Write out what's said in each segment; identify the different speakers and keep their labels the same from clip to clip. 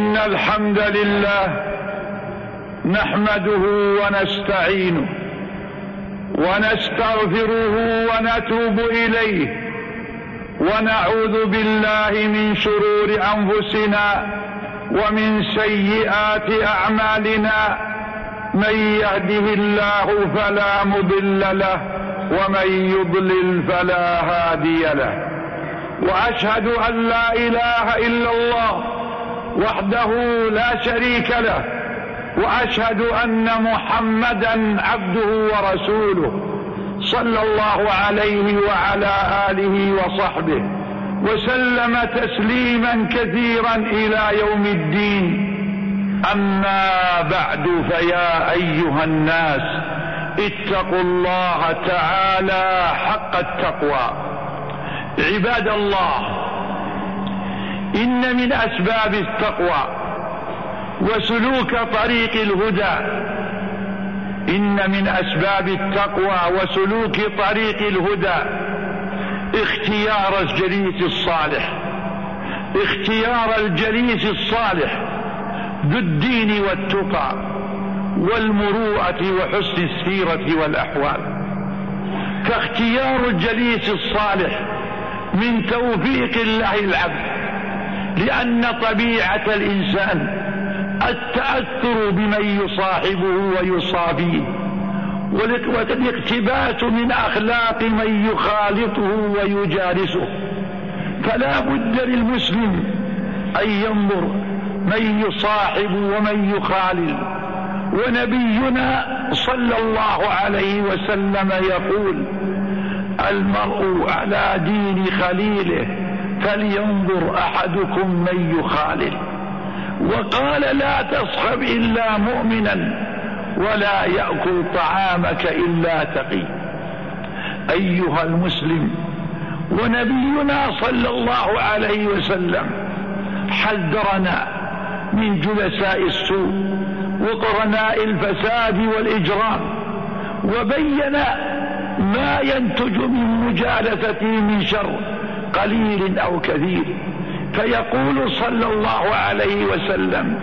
Speaker 1: إن الحمد لله نحمده ونستعينه ونستغفره ونتوب إليه ونعوذ بالله من شرور أنفسنا ومن سيئات أعمالنا. من يهده الله فلا مضل له ومن يضلل فلا هادي له. وأشهد أن لا إله إلا الله وحده لا شريك له، وأشهد أن محمدا عبده ورسوله صلى الله عليه وعلى آله وصحبه وسلم تسليما كثيرا إلى يوم الدين. أما بعد، فيا أيها الناس اتقوا الله تعالى حق التقوى. عباد الله، إن من أسباب التقوى وسلوك طريق الهدى إن من أسباب التقوى وسلوك طريق الهدى اختيار الجليس الصالح، اختيار الجليس الصالح ذو الدين والتقى والمروءة وحسن السيرة والأحوال. فاختيار الجليس الصالح من توفيق الله العبد، لأن طبيعة الإنسان التأثر بمن يصاحبه ويصافيه، والاقتباس من أخلاق من يخالطه ويجالسه. فلا بد للمسلم أن ينظر من يصاحب ومن يخالل. ونبينا صلى الله عليه وسلم يقول: المرء على دين خليله فلينظر أحدكم من يخالل. وقال: لا تصحب إلا مؤمنا ولا يأكل طعامك إلا تقي. أيها المسلم، ونبينا صلى الله عليه وسلم حذرنا من جلساء السوء وقرناء الفساد والإجرام، وبين ما ينتج من مجالسته من شر قليل أو كثير. فيقول صلى الله عليه وسلم: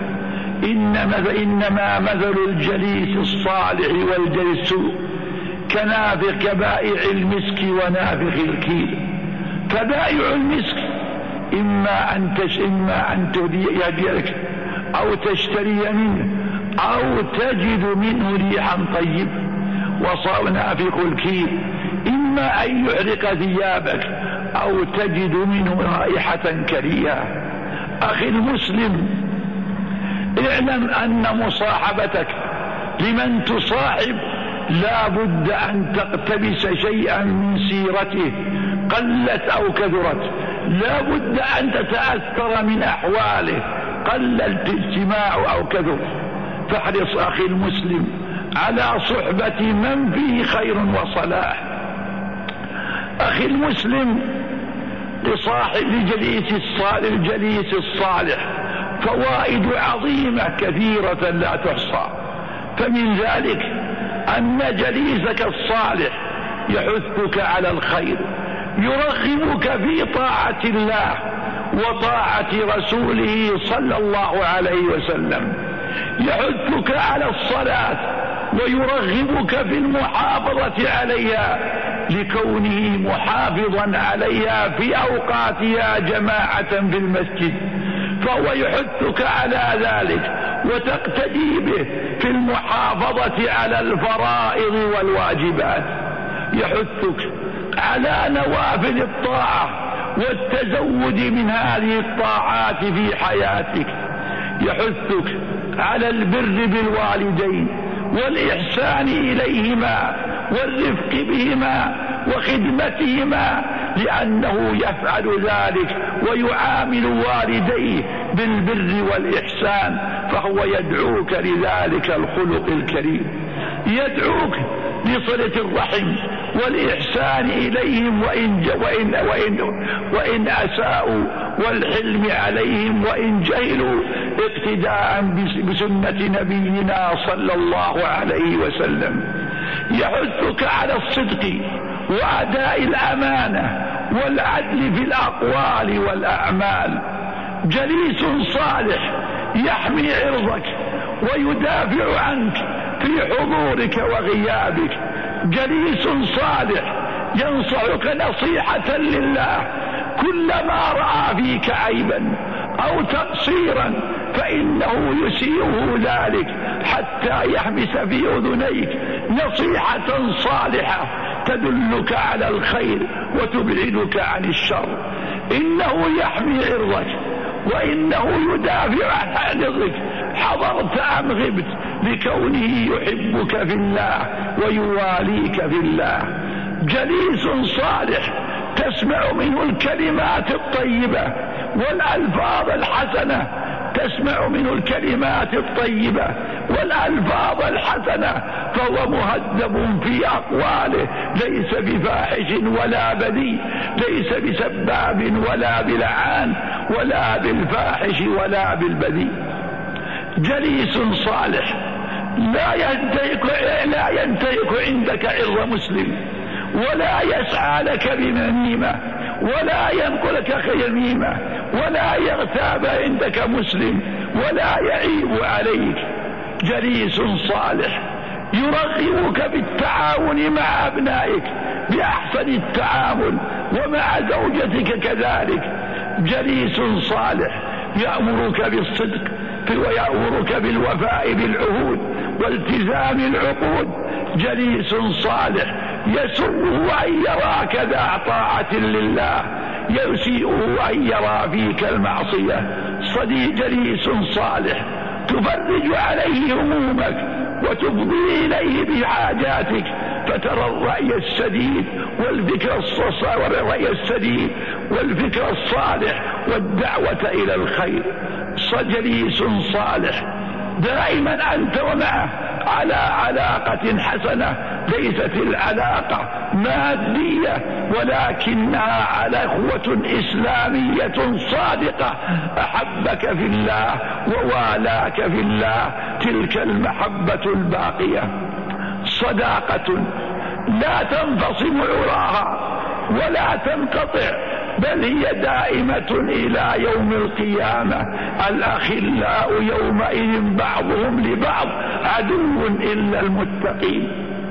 Speaker 1: إنما مثل الجليس الصالح والجليس السوء كبائع المسك ونافخ الكيل. فبائع المسك إما أن يهديك أو تشتري منه أو تجد منه ريحا طيب. ونافخ الكيل إما أن يحرق ثيابك أو تجد منه رائحة كريهة. أخي المسلم، اعلم أن مصاحبتك لمن تصاحب لا بد أن تقتبس شيئا من سيرته قلت أو كثرت، لا بد أن تتأثر من أحواله قل الاجتماع أو كثر. فاحرص أخي المسلم على صحبة من فيه خير وصلاح. أخي المسلم، الجليس الصالح فوائد عظيمة كثيرة لا تحصى. فمن ذلك أن جليسك الصالح يحثك على الخير، يرغبك في طاعة الله وطاعة رسوله صلى الله عليه وسلم، يحثك على الصلاة ويرغبك في المحافظة عليها لكونه محافظا عليها في أوقاتها جماعة في المسجد، فهو يحثك على ذلك وتقتدي به في المحافظة على الفرائض والواجبات. يحثك على نوافل الطاعة والتزود من هذه الطاعات في حياتك. يحثك على البر بالوالدين والإحسان إليهما والرفق بهما وخدمتهما، لأنه يفعل ذلك ويعامل والديه بالبر والإحسان، فهو يدعوك لذلك الخلق الكريم. يدعوك لصلة الرحم والإحسان إليهم وإن أساءوا، والحلم عليهم وإن جهلوا، اقتداء بسنة نبينا صلى الله عليه وسلم. يحثك على الصدق وأداء الأمانة والعدل في الأقوال والأعمال. جليس صالح يحمي عرضك ويدافع عنك في حضورك وغيابك، جليس صالح ينصحك نصيحة لله كلما رأى فيك عيبا أو تقصيرا فإنه يسيئه ذلك حتى يحبس في أذنيك نصيحة صالحة تدلك على الخير وتبعدك عن الشر. إنه يحمي عرضك وإنه يدافع عن عرضك حضرت أم غبت، لكونه يحبك في الله ويواليك في الله. جليس صالح تسمع منه الكلمات الطيبة والألفاظ الحسنة، تسمع منه الكلمات الطيبة والألفاظ الحسنة، فهو مهذب في أقواله، ليس بفاحش ولا بذيء، ليس بسباب ولا بلعان ولا بالفاحش ولا بالبذيء. جليس صالح لا ينتهك عندك عرض مسلم، ولا يسعى لك بنميمة، ولا ينقلك يميمة، ولا يغتاب عندك مسلم، ولا يعيب عليك. جليس صالح يرغبك بالتعاون مع أبنائك بأحسن التعامل، ومع زوجتك كذلك. جليس صالح يأمرك بالصدق ويأمرك بالوفاء بالعهود والتزام العقود. جليس صالح يسره أن يراك ذا طاعة لله، يسيئه أن يرى فيك المعصية. صديق جليس صالح تفرج عليه همومك وتفضي إليه بحاجاتك، فترى الرأي السديد والفكر الصالح والدعوة إلى الخير. جليس صالح دائما أنت ومعه على علاقة حسنة، ليست العلاقة مادية ولكنها على أخوة إسلامية صادقة، أحبك في الله ووالاك في الله، تلك المحبة الباقية. صداقة لا تنفصم عراها ولا تنقطع، بل هي دائمة إلى يوم القيامة. الأخلاء يومئذ بعضهم لبعض عدو إلا المتقين.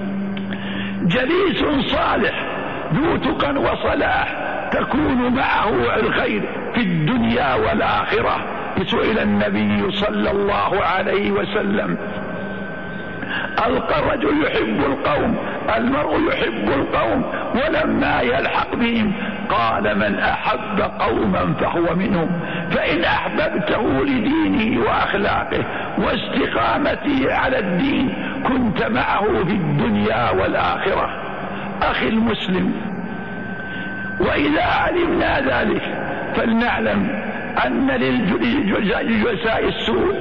Speaker 1: جليس صالح ذو تقى وصلاح تكون معه الخير في الدنيا والآخرة. سئل النبي صلى الله عليه وسلم: ألقى الرجل يحب القوم، المرء يحب القوم ولما يلحق بهم، قال: من أحب قوما فهو منهم، فإن أحببته لدينه وأخلاقه واستقامته على الدين كنت معه في الدنيا والآخرة. أخي المسلم، وإذا علمنا ذلك فلنعلم أن للجلساء السوء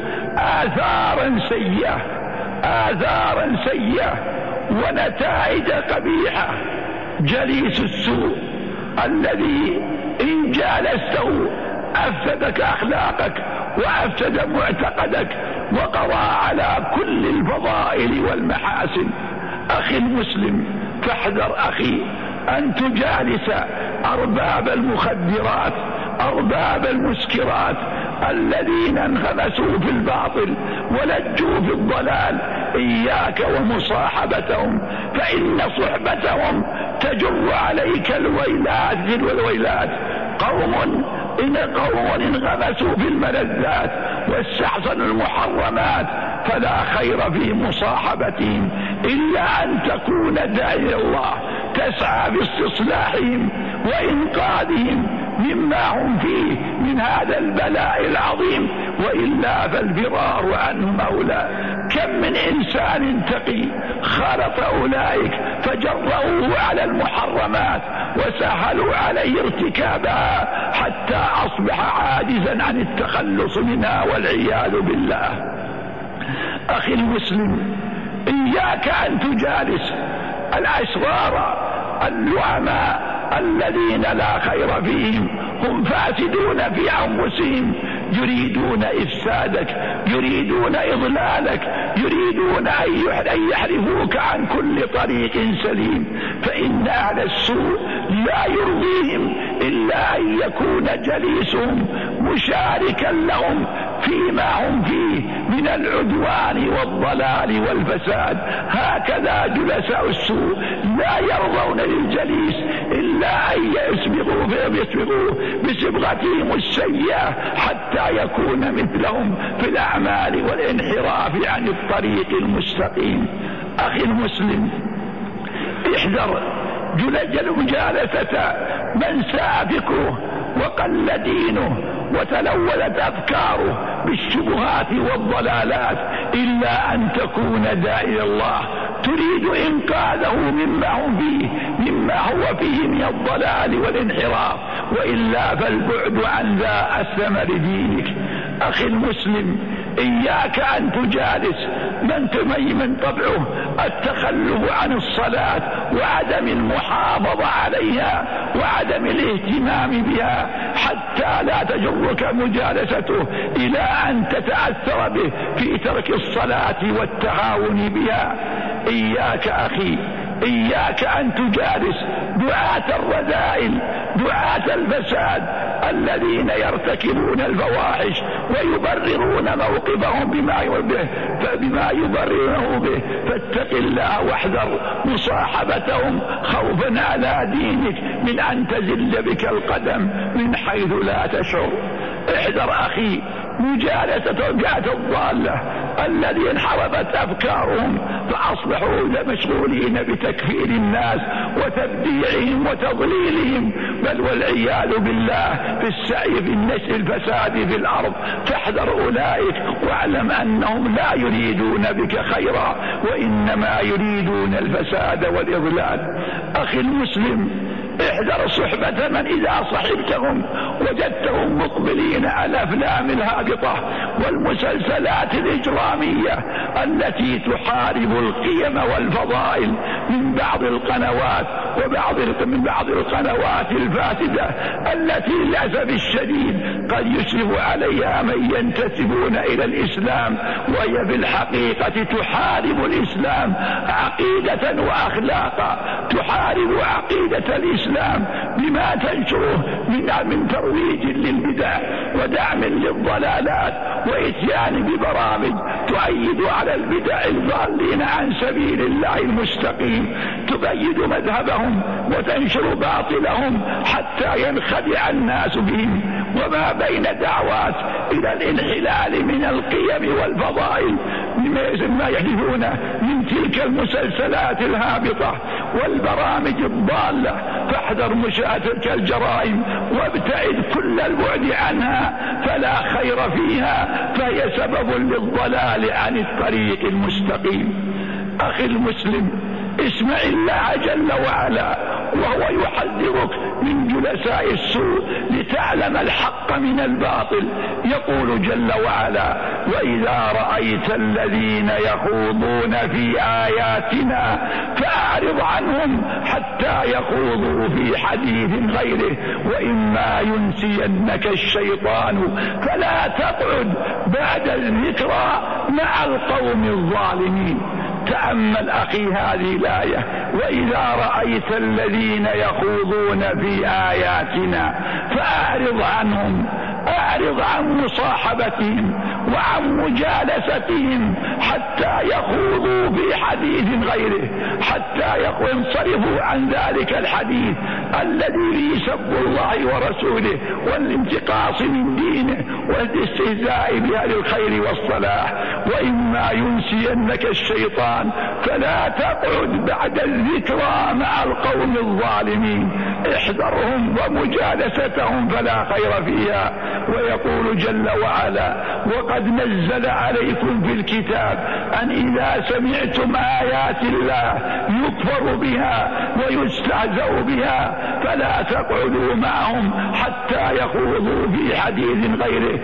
Speaker 1: آثارا سيئة ونتائج قبيحة. جليس السوء الذي إن جالسته أفسدك أخلاقك وأفسد معتقدك وقضى على كل الفضائل والمحاسن. أخي المسلم، فاحذر أخي أن تجالس أرباب المخدرات، أرباب المسكرات، الذين انغمسوا في الباطل ولجوا في الضلال. إياك ومصاحبتهم، فإن صحبتهم تجر عليك الويلات. قوم انغمسوا في الملذات واستحسنوا المحرمات، فلا خير في مصاحبتهم إلا أن تكون داعي الله تسعى باستصلاحهم وإنقاذهم مما هم فيه من هذا البلاء العظيم، وإلا فالفرار عنهم أولى. كم من إنسان تقي خالط أولئك فجرؤوه على المحرمات وسهلوا عليه ارتكابها حتى أصبح عاجزا عن التخلص منها والعياذ بالله. أخي المسلم، إياك أن تجالس الأشرار اللعماء الذين لا خير فيهم، هم فاسدون في أنفسهم، يريدون إفسادك، يريدون إضلالك، يريدون أن يحرفوك عن كل طريق سليم. فإن أهل السوء لا يرضيهم إلا أن يكون جليسهم مشاركا لهم فيما هم فيه من العدوان والضلال والفساد. هكذا جلساء السوء لا يرضون للجليس إلا أن يسبقوا بصبغتهم السيئة حتى يكون مثلهم في الأعمال والانحراف عن الطريق المستقيم. أخي المسلم، احذر مجالسة من ساء فكره وقل دينه وتلولت أفكاره بالشبهات والضلالات، إلا أن تكون داعي الله تريد إنقاذه مما هو فيه من الضلال والانحراف، وإلا فالبعد عن ذا الثمر دينك. أخي المسلم، إياك أن تجالس من طبعه التخلف عن الصلاة وعدم المحافظة عليها وعدم الاهتمام بها، حتى لا تجرك مجالسته إلى أن تتأثر به في ترك الصلاة والتهاون بها. إياك أخي، إياك أن تجالس دعاة الرذائل، دعاة الفساد الذين يرتكبون الفواحش ويبررون موقفهم بما يبررونه به، فاتق الله واحذر مصاحبتهم خوفا على دينك من أن تزل بك القدم من حيث لا تشعر. احذر أخي مجالسة الجهة الضالة الذين انحرفت أفكارهم فأصبحوا مشغولين بتكفير الناس وتبديعهم وتضليلهم، بل والعياذ بالله في السعي في النشر الفساد في الأرض. فاحذر أولئك واعلم أنهم لا يريدون بك خيرا وإنما يريدون الفساد والإضلال. أخي المسلم، احذر صحبة من إذا صحبتهم وجدتهم مقبلين على الأفلام الهابطة والمسلسلات الإجرامية التي تحارب القيم والفضائل من بعض القنوات من بعض القنوات الفاسدة التي للأسف الشديد قد يشرف عليها من ينتسبون إلى الإسلام، وهي في الحقيقة تحارب الإسلام عقيدة وأخلاقا، تحارب عقيدة الإسلام بما تنشره من ترويج للبدع ودعم للضلالات وإتيان ببرامج تؤيد على البدع الضالين عن سبيل الله المستقيم، تبيد مذهبهم وتنشر باطلهم حتى ينخدع الناس بهم. وما بين دعوات إلى الانحلال من القيم والفضائل مما يحدثونه من تلك المسلسلات الهابطة والبرامج الضالة، فاحذر مشاهدة الجرائم وابتعد كل البعد عنها، فلا خير فيها، فهي سبب للضلال عن الطريق المستقيم. أخي المسلم، اسمع الله جل وعلا وهو يحذرك من جلساء السوء لتعلم الحق من الباطل. يقول جل وعلا: وإذا رأيت الذين يخوضون في آياتنا فأعرض عنهم حتى يخوضوا في حديث غيره وإما ينسينك الشيطان فلا تقعد بعد الذكرى مع القوم الظالمين. تأمل أخي هذه الآية: وإذا رأيت الذين يخوضون في آياتنا فأعرض عنهم، أعرض عن مصاحبتهم وعن مجالستهم حتى يخوضوا في حديث غيره، حتى ينصرفوا عن ذلك الحديث الذي فيه سب الله ورسوله والانتقاص من دينه والاستهزاء بأهل الخير والصلاح. وإما ينسينك الشيطان فلا تقعد بعد الذكرى مع القوم الظالمين. احذرهم ومجالستهم فلا خير فيها. ويقول جل وعلا: وقد نزل عليكم في الكتاب أن إذا سمعتم آيات الله يكفر بها ويستهزأ بها فلا تقعدوا معهم حتى يخوضوا في حديث غيره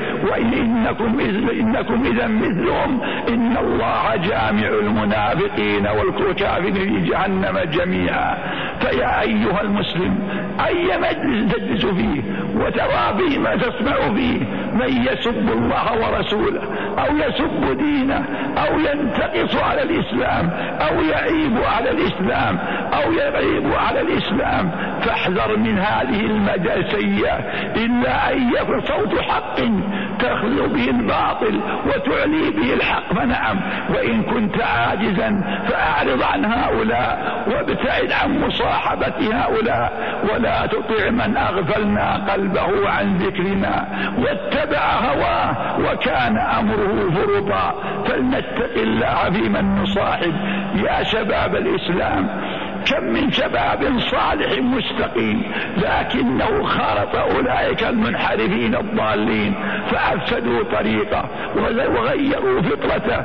Speaker 1: وإنكم إذا مثلهم إن الله جامع المنافقين والكافرين في جهنم جميعا. فيا أيها المسلم، أي مجلس تجلس فيه وترى فيه ما تسمع فيه من يسب الله ورسوله أو يسب دينه أو ينتقص على الإسلام أو يعيب على الإسلام أو يغيب على الإسلام، فاحذر من هذه المداسية، إلا أن يكون صوت حق تخلو به الباطل وتعلي به الحق فنعم، وإن كنت عاجزا فأعرض عن هؤلاء وابتعد عن مصاحبة هؤلاء، ولا تطع من أغفلنا قلبه عن ذكرنا واتبع هواه وكان أمره فرطا. فلنتق الله في من نصاحب. يا شباب الإسلام، كم من شباب صالح مستقيم لكنه خالط أولئك المنحرفين الضالين فأفسدوا طريقه وغيروا فطرته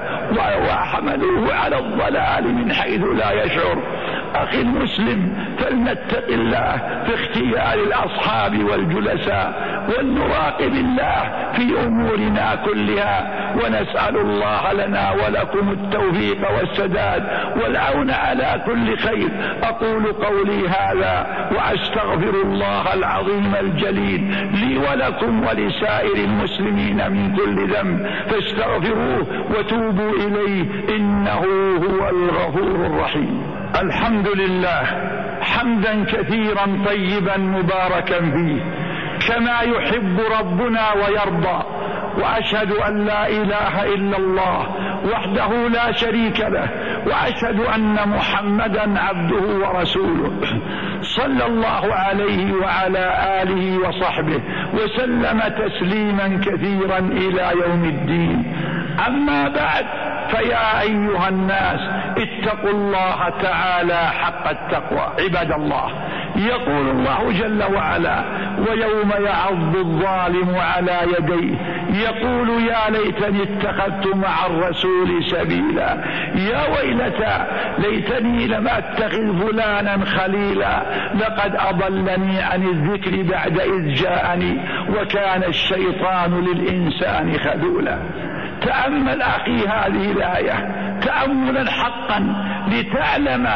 Speaker 1: وحملوه على الضلال من حيث لا يشعر. أخي المسلم، فلنتق الله في اختيار الأصحاب والجلساء، ولنراقب الله في أمورنا كلها، ونسأل الله لنا ولكم التوفيق والسداد والعون على كل خير. أقول قولي هذا وأستغفر الله العظيم الجليل لي ولكم ولسائر المسلمين من كل ذنب، فاستغفروه وتوبوا إليه إنه هو الغفور الرحيم. الحمد لله حمدا كثيرا طيبا مباركا فيه كما يحب ربنا ويرضى، وأشهد أن لا إله إلا الله وحده لا شريك له، وأشهد أن محمدا عبده ورسوله صلى الله عليه وعلى آله وصحبه وسلم تسليما كثيرا إلى يوم الدين. أما بعد، فيا أيها الناس اتقوا الله تعالى حق التقوى. عباد الله، يقول الله جل وعلا: ويوم يعض الظالم على يديه يقول يا ليتني اتخذت مع الرسول سبيلا، يا ويلتى ليتني لم اتخذ فلانا خليلا، لقد أضلني عن الذكر بعد إذ جاءني وكان الشيطان للإنسان خذولا. تأمل أخي هذه الآية تأملا حقا لتعلم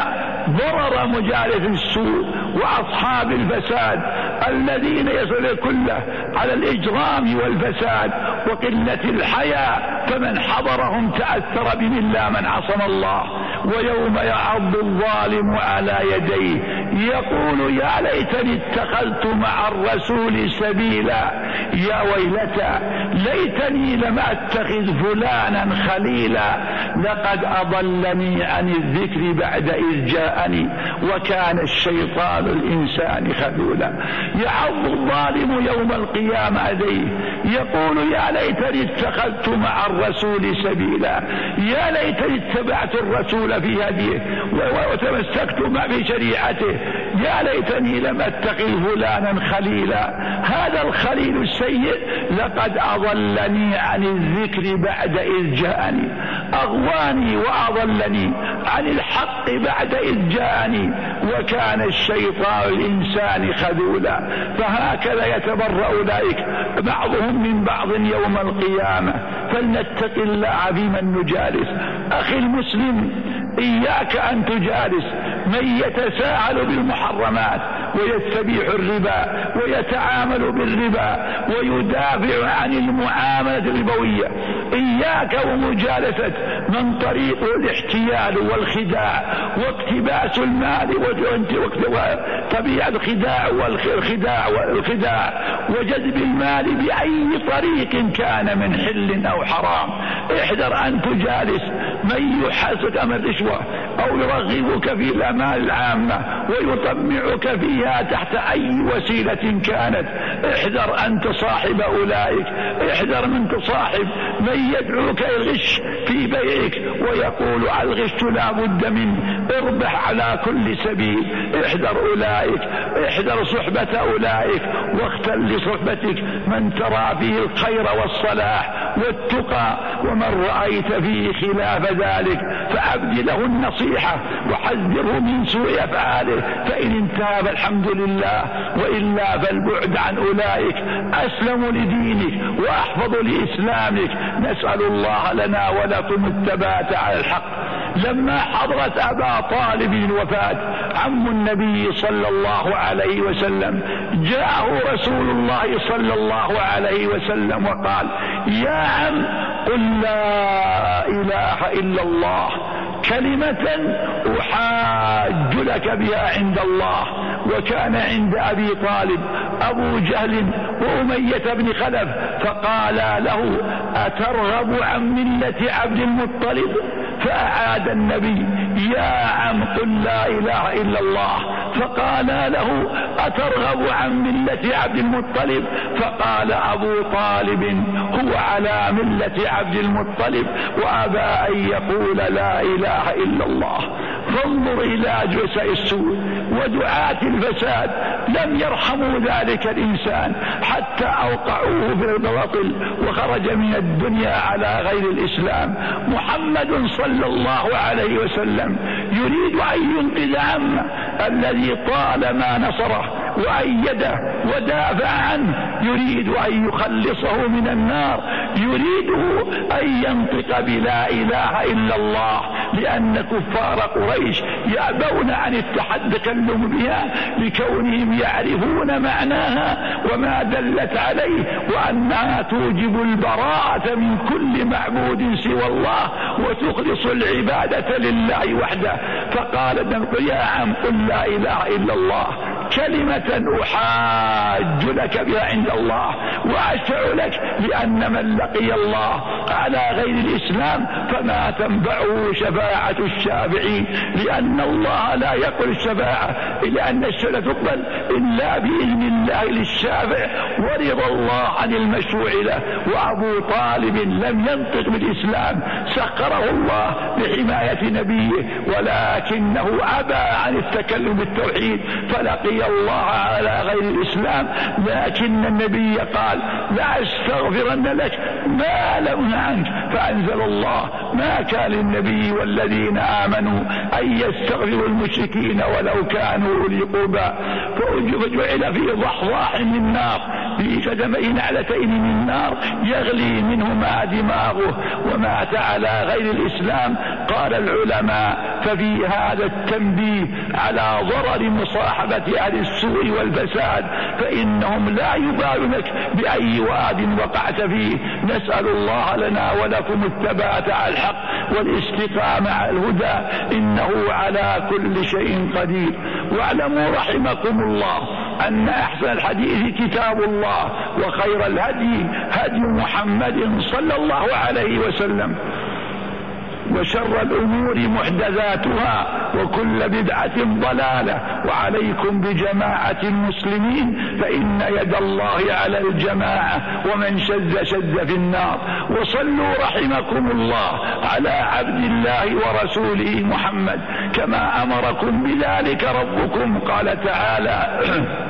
Speaker 1: ضرر مجالس السوء وأصحاب الفساد الذين يصل كله على الإجرام والفساد وقلة الحياء، فمن حضرهم تأثر بهم إلا من عصم الله. ويوم يعض الظالم على يديه يقول يا ليتني اتخذت مع الرسول سبيلا، يا ويلتى ليتني لم أتخذ فلانا خليلا، لقد أضلني عن الذكر بعد إذ جاءني وكان الشيطان الإنسان خذولا. يعض الظالم يوم القيامة يديه يقول يا ليتني اتخذت مع الرسول سبيلا، يا ليتني اتبعت الرسول في هديه وتمسكت في شريعته، يا ليتني لم اتخذ فلانا خليلا. هذا الخليل السيء لقد أضلني عن الذكر بعد إذ جاءني، أغواني وأضلني عن الحق بعد إذ جاءني وكان الشيطان الإنسان خذولا. فهكذا يتبرأ أولئك بعضهم من بعض يوم القيامة. فلنتق الله بمن نجالس. أخي المسلم، إياك أن تجالس من يتساهل بالمحرمات ويستبيح الربا ويتعامل بالربا ويدافع عن المعاملة الربوية. إياك ومجالسة من طريقه الاحتيال والخداع واقتباس المال وطبيعة الخداع وجذب المال بأي طريق كان من حل أو حرام. احذر أن تجالس من يحاسك أمر الرشوة أو يرغبك في الأمال العامة ويطمعك فيها تحت أي وسيلة كانت. احذر أن تصاحب أولئك. احذر من تصاحب من يدعوك الغش في بيعك ويقول على الغش لا بد منه، اربح على كل سبيل. احذر أولئك، احذر صحبة أولئك، واختل لصحبتك من ترى فيه الخير والصلاح والتقى، ومن رأيت فيه خلاف ذلك فأبد له النصيحة وحذره من سوء أفعاله، فإن انتهى فالحمد لله، وإلا فالبعد عن أولئك أسلم لدينك وأحفظ لإسلامك. نسأل الله لنا ولكم الثبات على الحق. لما حضرت أبا طالب الوفاة عم النبي صلى الله عليه وسلم، جاءه رسول الله صلى الله عليه وسلم وقال: يا عم قل لا إله إلا الله كلمة أحاج لك بها عند الله. وكان عند أبي طالب أبو جهل وأمية بن خلف، فقال له: أترغب عن ملة عبد المطلب؟ فأعاد النبي: يا عم قل لا إله إلا الله. فقال له: أترغب عن ملة عبد المطلب؟ فقال أبو طالب: هو على ملة عبد المطلب وأبى أن يقول لا إله إلا الله. فانظر إلى جلساء السوء ودعاة الفساد، لم يرحموا ذلك الإنسان حتى أوقعوه في الباطل وخرج من الدنيا على غير الإسلام. محمد صلى الله عليه وسلم يريد أن ينقذ عمه الذي طالما نصره وأيده ودافع عنه، يريد أن يخلصه من النار، يريده أن ينطق بلا إله إلا الله، لأن كفار قريش يأبون عن التكلم بها لكونهم يعرفون معناها وما دلت عليه، وأنها توجب البراءة من كل معبود سوى الله وتخلص العبادة لله وحده. فقال: يا عم قل لا إله إلا الله كلمة أحاج لك بها عند الله وأشفع لك، لأن من لقي الله على غير الإسلام فما تنفعه شفاعة الشافعين، لأن الله لا يقبل الشفاعة، لأن الشفاعة تقبل إلا بإذن الله للشافع ورضا الله عن المشروع له. وأبو طالب لم ينطق بالإسلام، سخره الله لحماية نبيه، ولكنه أبى عن التكلم بالتوحيد فلقي الله على غير الإسلام. لكن النبي قال: لا أستغفرن لك ما لم عنك. فأنزل الله: ما كان للنبي والذين آمنوا أن يستغفروا المشركين ولو كانوا أولي قربى. فجعل في ضحضاح من نار، في قدميه نعلتين من نار يغلي منهما دماغه، ومات على غير الإسلام. قال العلماء: ففي هذا التنبيه على ضرر مصاحبة أهل السوء والفساد، فإنهم لا يبالونك بأي واد وقعت فيه. نسأل الله لنا ولكم الثبات على الحق والاستقامة على الهدى، إنه على كل شيء قدير. واعلموا رحمكم الله أن أحسن الحديث كتاب الله، وخير الهدي هدي محمد صلى الله عليه وسلم، وشر الأمور محدثاتها وكل بدعة ضلالة. وعليكم بجماعة المسلمين فإن يد الله على الجماعة، ومن شذ شذ في النار. وصلوا رحمكم الله على عبد الله ورسوله محمد كما أمركم بذلك ربكم. قال تعالى: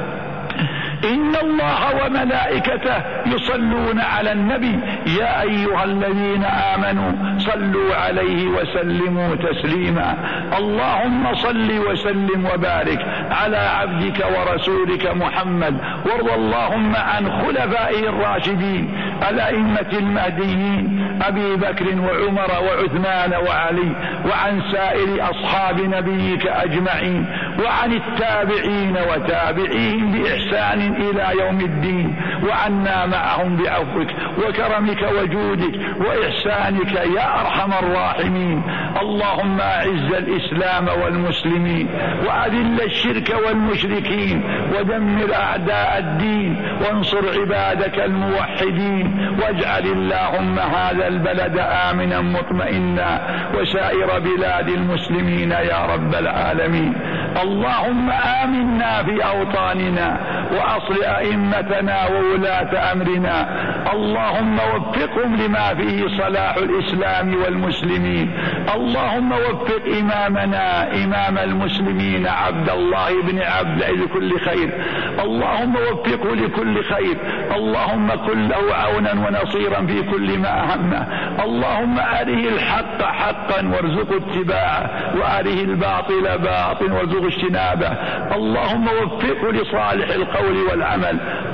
Speaker 1: إن الله وملائكته يصلون على النبي يا أيها الذين آمنوا صلوا عليه وسلموا تسليما. اللهم صل وسلم وبارك على عبدك ورسولك محمد، وارض اللهم عن خلفائه الراشدين الأئمة المهديين أبي بكر وعمر وعثمان وعلي، وعن سائر أصحاب نبيك أجمعين، وعن التابعين وتابعيهم بإحسان إلى يوم الدين، وعنا معهم بعفوك وكرمك وجودك وإحسانك يا أرحم الراحمين. اللهم أعز الإسلام والمسلمين، وأذل الشرك والمشركين، ودمر أعداء الدين، وانصر عبادك الموحدين، واجعل اللهم هذا البلد آمنا مطمئنا وسائر بلاد المسلمين يا رب العالمين. اللهم آمنا في أوطاننا وأصل أئمتنا وولاة أمرنا، اللهم وفقهم لما فيه صلاح الإسلام والمسلمين. اللهم وفق إمامنا إمام المسلمين عبد الله بن عبد لكل خير، اللهم وفقه لكل خير، اللهم كن له عونا ونصيرا في كل ما همه. اللهم أره الحق حقا وارزق اتباعه، وأره الباطل باطلا وارزق اجتنابه. اللهم وفقه لصالح القول والعمل.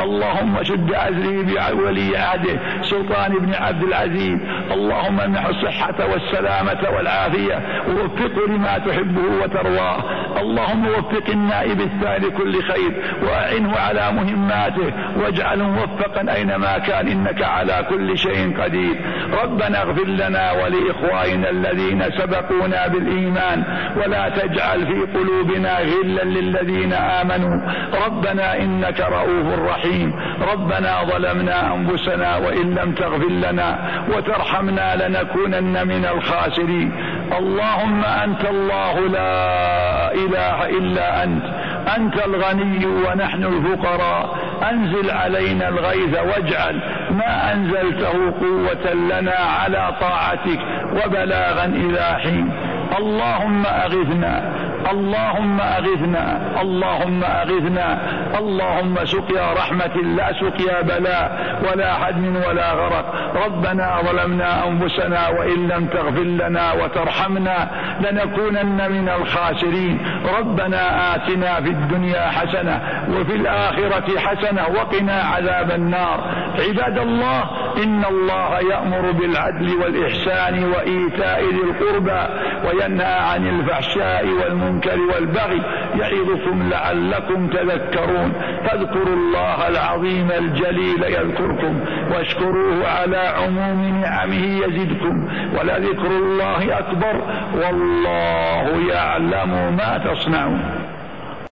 Speaker 1: اللهم شد أزري بولي عهده سلطان بن عبد العزيز، اللهم امنحه الصحة والسلامة والعافية ووفقه لما تحبه وترضاه. اللهم وفق النائب الثاني كل خير وأعنه على مهماته واجعله موفقا أينما كان، إنك على كل شيء قدير. ربنا اغفر لنا ولإخواننا الذين سبقونا بالإيمان ولا تجعل في قلوبنا غلا للذين آمنوا ربنا إنك رؤوف رحيم. ربنا ظلمنا أنفسنا وإن لم تغفر لنا وترحمنا لنكونن من الخاسرين. اللهم أنت الله لا إله إلا أنت الغني ونحن الفقراء، أنزل علينا الغيث واجعل ما أنزلته قوة لنا على طاعتك وبلاغا إلى حين. اللهم أغثنا، اللهم أغثنا، اللهم أغثنا، اللهم سقيا رحمة لا سقيا بلاء ولا هدم ولا غرق. ربنا ظلمنا أنفسنا وإن لم تغفر لنا وترحمنا لنكونن من الخاسرين. ربنا آتنا في الدنيا حسنة وفي الآخرة حسنة وقنا عذاب النار. عباد الله، إن الله يأمر بالعدل والإحسان وإيتاء ذي القربى وينهى عن الفحشاء والمنكر والبغي يعظكم لعلكم تذكرون. فاذكروا الله العظيم الجليل يذكركم واشكروه على عموم نعمه يزدكم ولذكر الله أكبر والله يعلم ما تصنعون.